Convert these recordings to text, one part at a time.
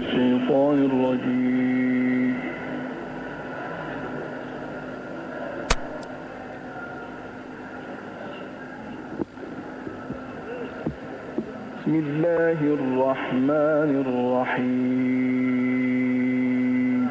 الشيطان الرجيم. بسم الله الرحمن الرحيم.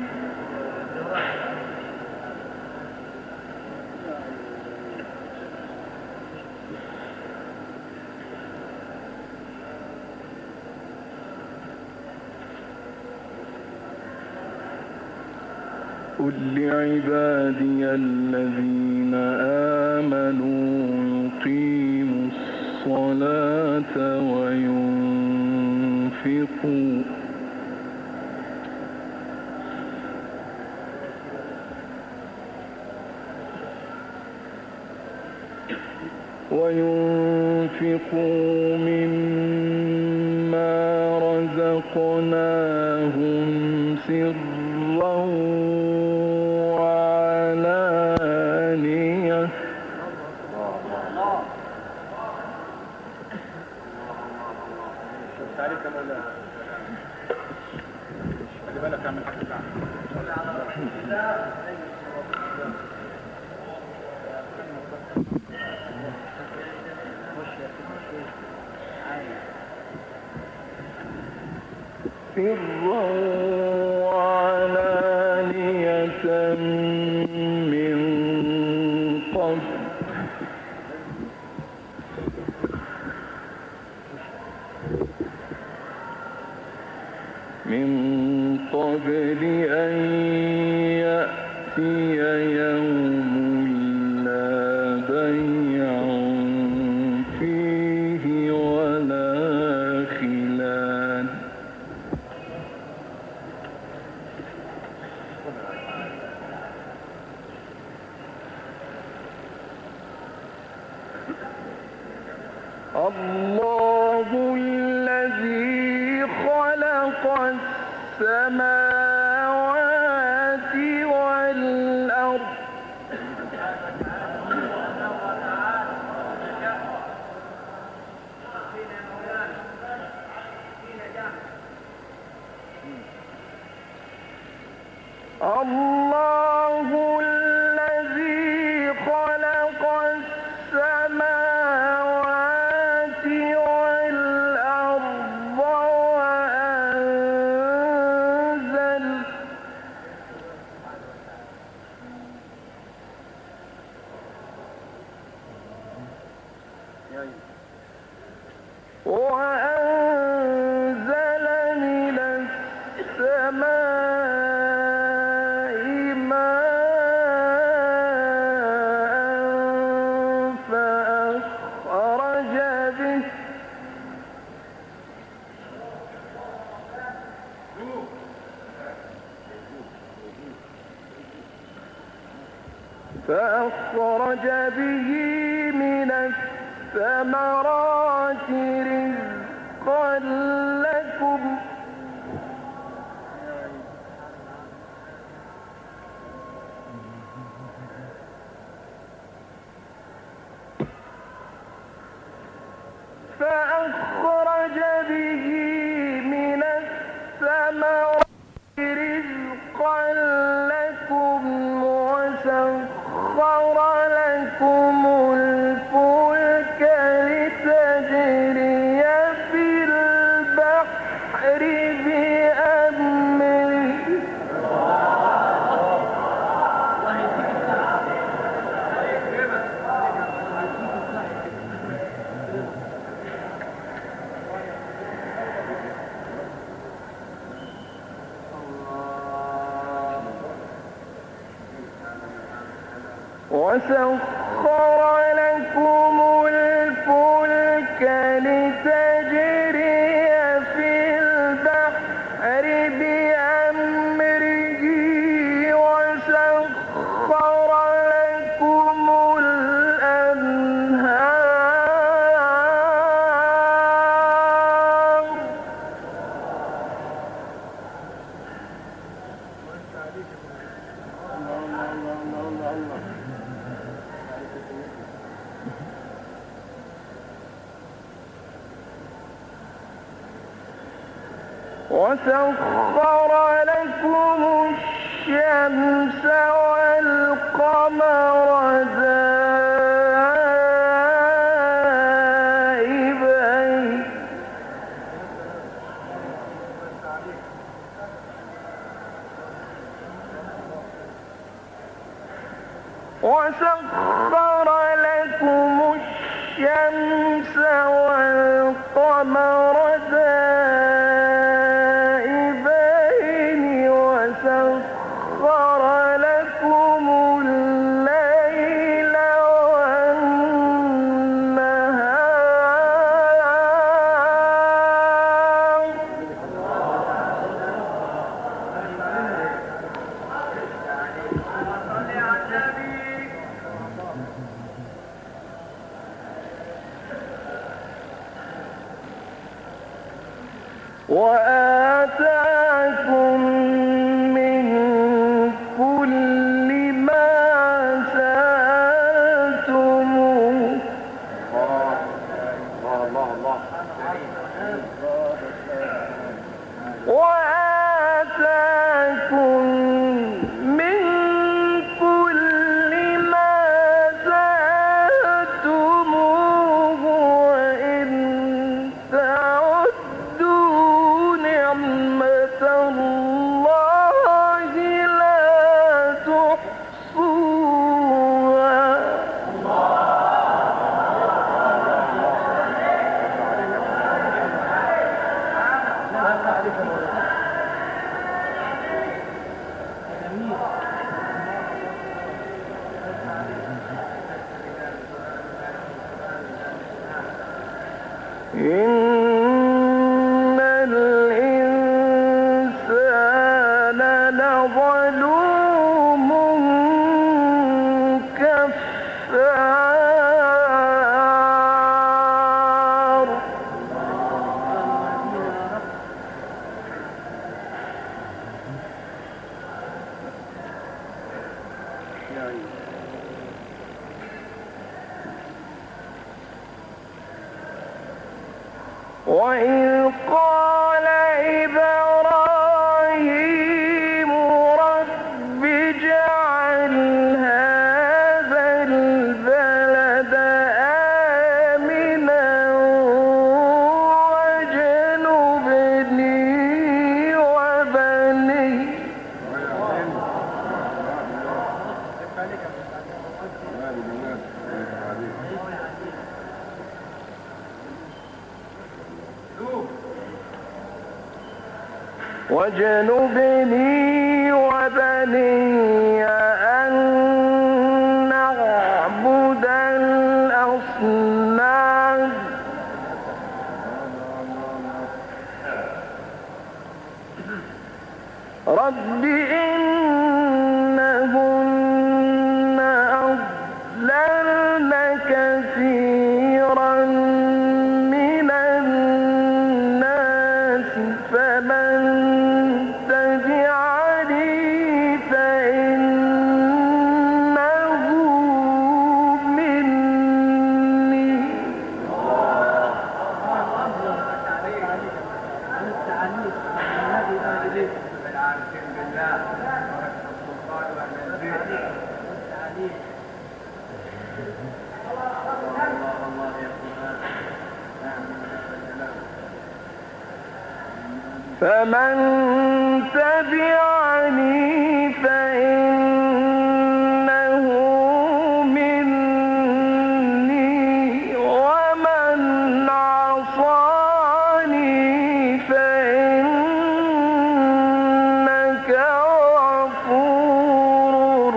قل لعبادي الذين آمنوا يقيموا الصلاة وينفقوا مما رزقناهم سرا وعلانية. خلي بالك اعمل حاجه سرا وعلانية من قبل أن يأتي يوم لا بيع فيه ولا خلال. الله الذي خلق السماوات والأرض الله الذي خلق السماوات والأرض وأنزل من السماء ماء فأخرج به من الثمرات رزقا لكم وسخر لكم الفلك لتجري في البحر بأمره وسخر لكم الفلك لتجري في البحر بأمره وسخر لكم الأنهار وسخر لكم الشمس والقمر دائبين وسخر لكم الشمس والقمر دائبين وسخر لكم الليل والنهار وآتاكم من كل ما سألتموه وآتاكم من كل ما سألتموه وإن تعدوا نعمة الله لا تحصوها إن الإنسان لظلوم كفار وإذ قال إبراهيم رب اجعل هذا البلد آمنا واجنبني وبني أن نعبد الأصنام رب إنهن أضللن كثيرا من الناس فمن تبعني فإنه مني فمن تبعني فإنه مني ومن عصاني فإنك غفور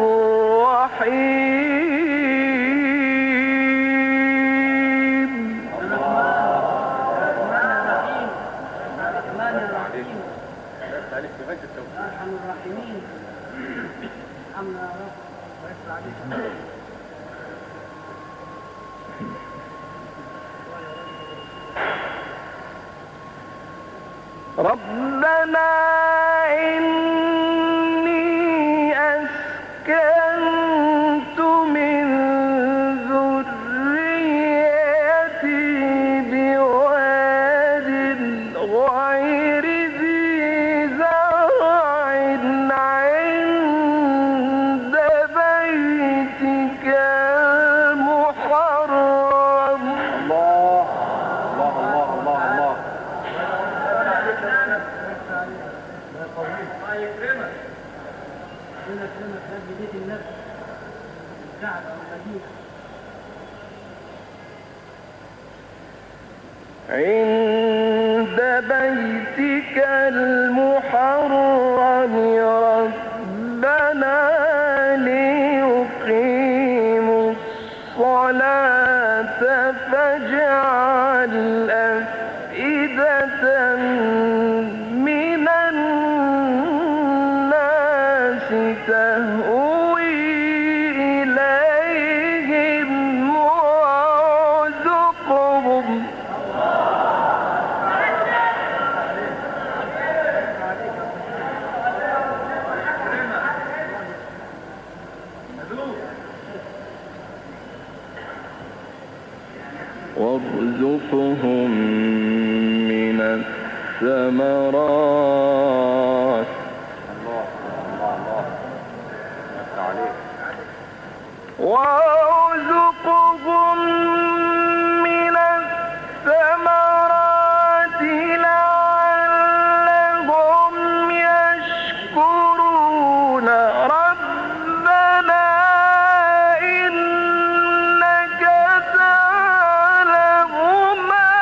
رحيم. أرحم الراحمين. ارحمنا يا رب ويسر عليك. ربنا إني أسكنت من ذريتي بواد غير ذي الله يكرمك. ربنا يكرمك يا ابن بيت النبي. الكعبة والمدينة. عند بيتك المحرم ربنا ليقيموا الصلاة فاجعل أفئدة من الناس تهوي إليهم وارزقهم وارزقهم من الثمرات وارزقهم من الثمرات لعلهم يشكرون ربنا إنك تعلم ما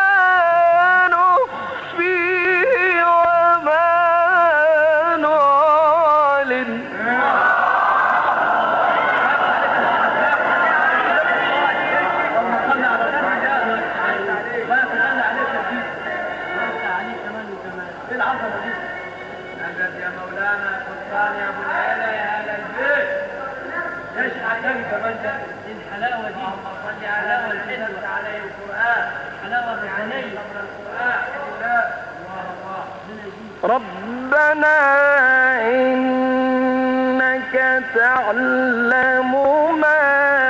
نخفي وما نعلن يا مولانا سلطان يا ابو العلا يا اهل البيت. ايش عجبك كمان ده؟ الحلاوه دي. اللهم صل على الحلوه عليه القران. الحلاوه الربانيه القران. الله ربنا إنك تعلم ما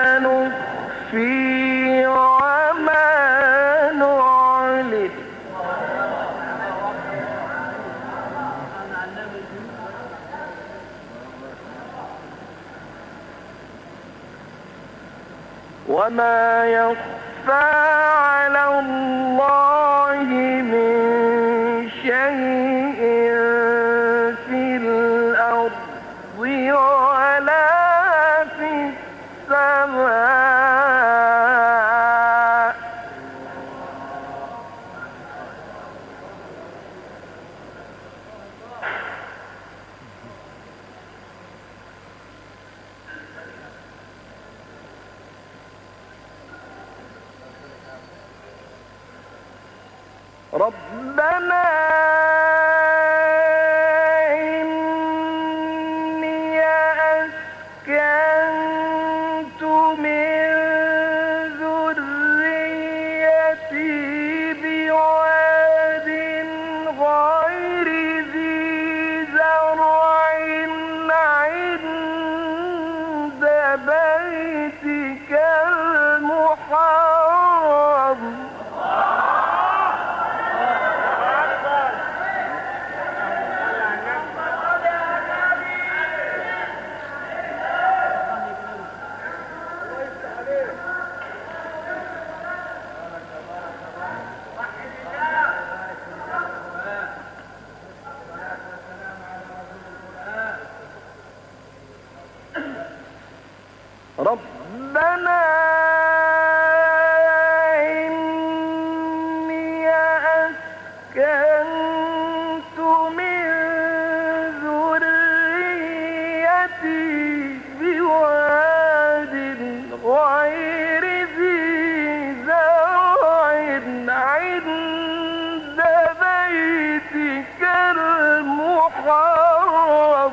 نخفي وما نعلن وما يخفى على الله من شيء في الأرض ولا في السماء ربنا إني أسكنت من ذريتي بواد غير ذي زرع عند بيتك المحرم ربنا إني أسكنت من ذريتي بواد غير ذي زرع عند بيتك المحرم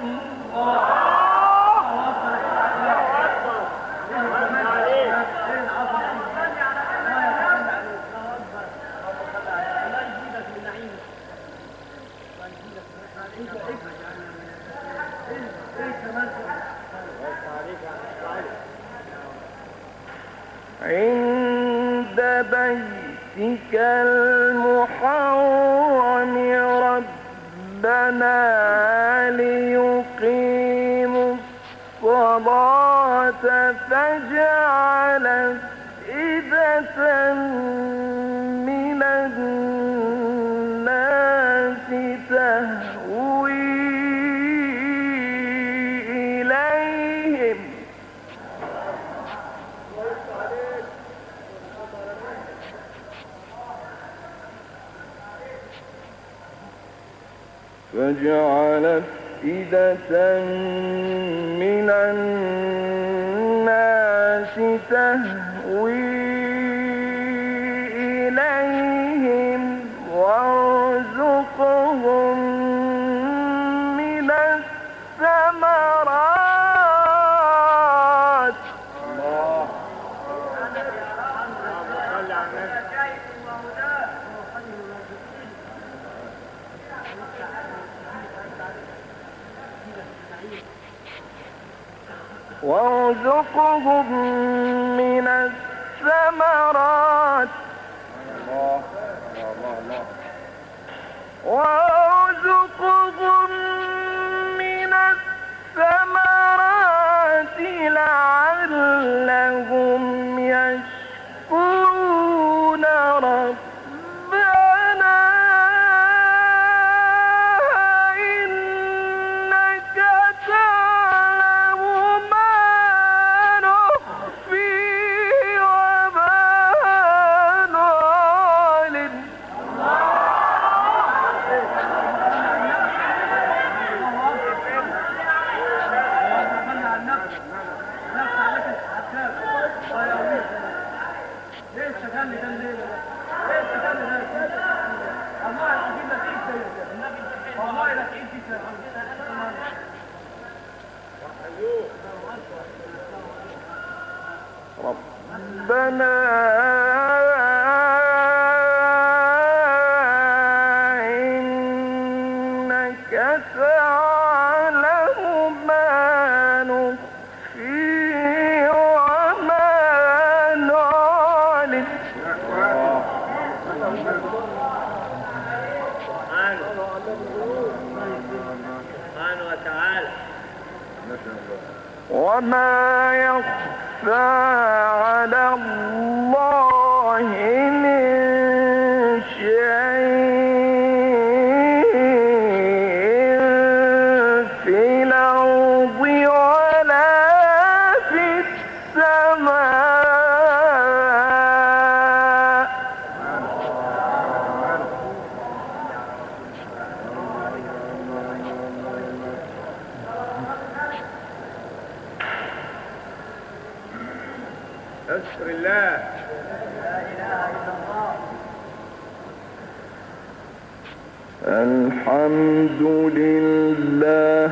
عند بيتك المحرم ربنا ليقيموا الصلاة فاجعل أفئدة من الناس تهوي تجعل أفئدة من الناس تهوي إليهم وارزقهم من الثمرات. وارزقهم من الثمرات وارزقهم من الثمرات لعلهم يشكرون ربنا إنك تعلم ما نخفي وما نعلن. ربنا إنك تعلم ما نخفي وما نعلن. سبحانه وتعالى وما يخفى على الله من شيء في الأرض ولا في السماء. أشكر الله. الحمد لله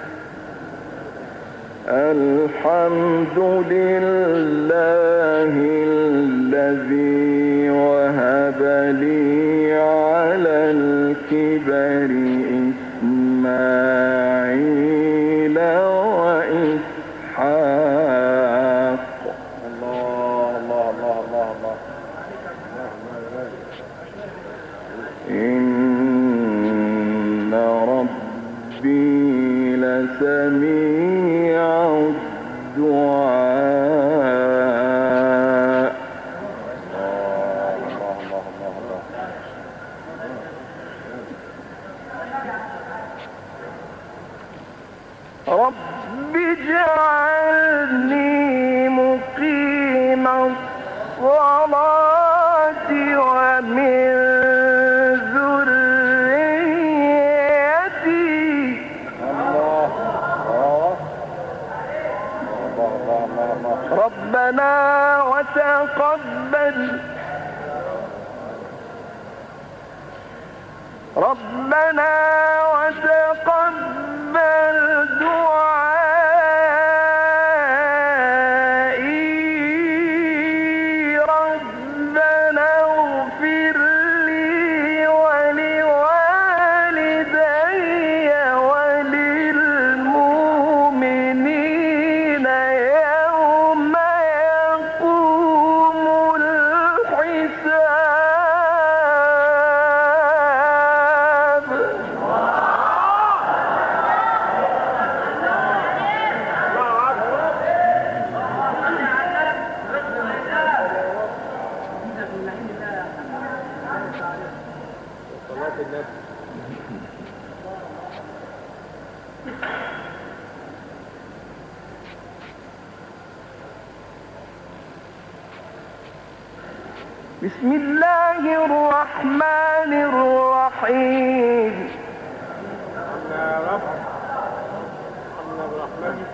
الحمد لله الذي وهب لي على الكبر إسماعيل وإسحاق. الله الله الله الله الله. إن ربي لسميع الدعاء. الله الله الله الله. رب اجعلني مقيم الصلاة ومن ذريتي. ربنا وتقبل دعائي. ربنا اغفر لي ولوالدي وللمؤمنين يوم يقوم الحساب. بسم الله الرحمن الرحيم.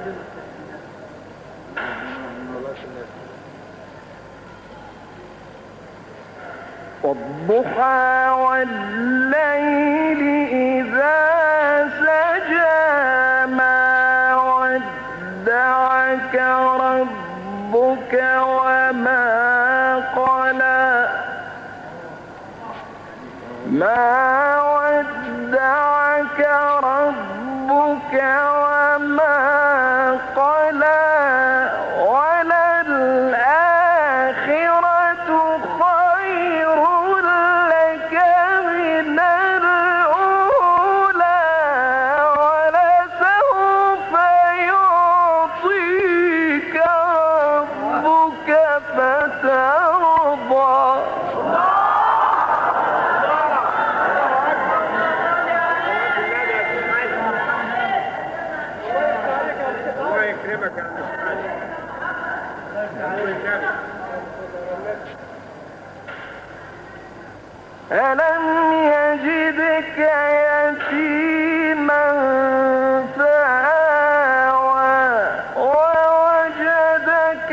والضحى والليل إذا سجى ما ودعك ربك وما قلى ما ودعك ربك وما قلى وللآخرة خير لك من الأولى ولسوف يعطيك ربك فترضى. ألم يجدك يتيما فآوى ووجدك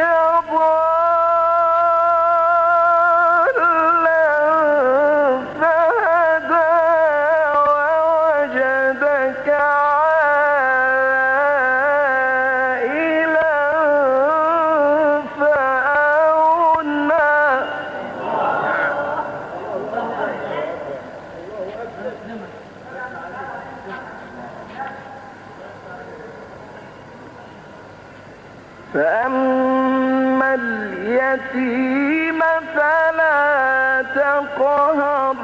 ضالا فهدى ووجدك عائلا فأغنى. فأما اليتيم فلا تقهر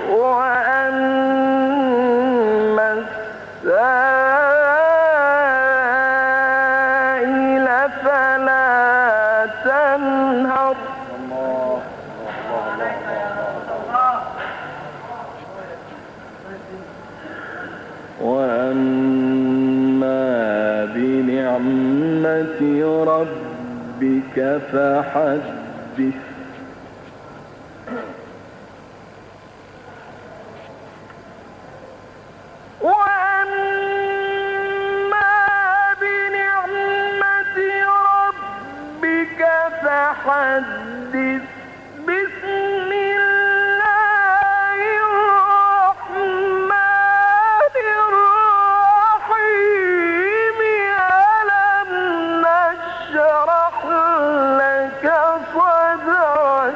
وأما السائل فلا تنهر. وأما بنعمة ربك فحدث. وأما بنعمة ربك فحدث. بسم الله الرحمن الرحيم. ألم نشرح لك صدرك.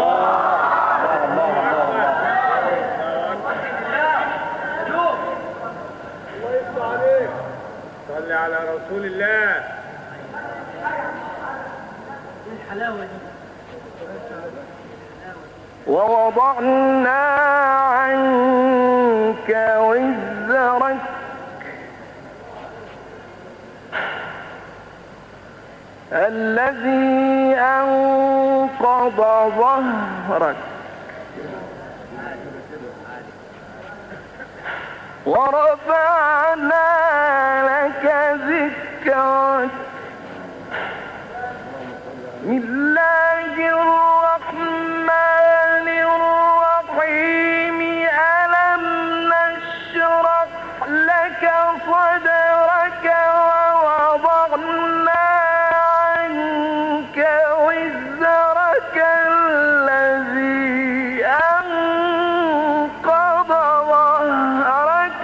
صل على رسول الله. الحلاوة دي ووضعنا عنك وزرك الذي أنقض ظهرك ورفعنا لك ذكرك. بسم الله الرحمن الرحيم. ألم نشرح لك صدرك ووضعنا عنك وزرك الذي أنقض ظهرك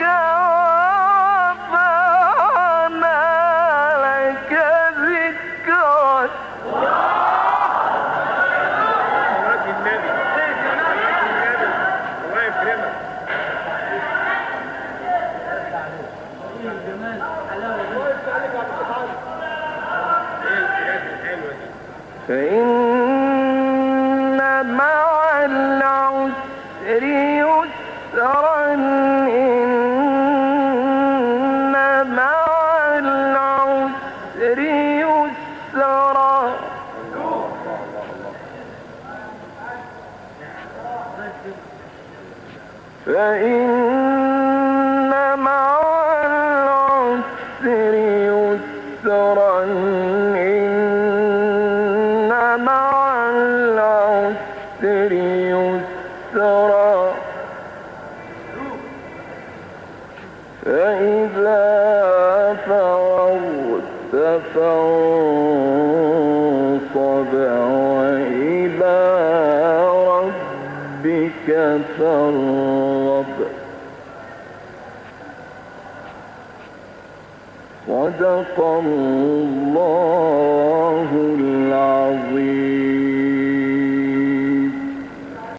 ورفعنا لك ذكرك. فإن مع العسر يسرا. إن مع العسر يسرا. فإن مع العسر يسرا. إن مع العسر يسرا. فإذا فرغت فانصب وإلى ربك فارغب. صدق الله العظيم.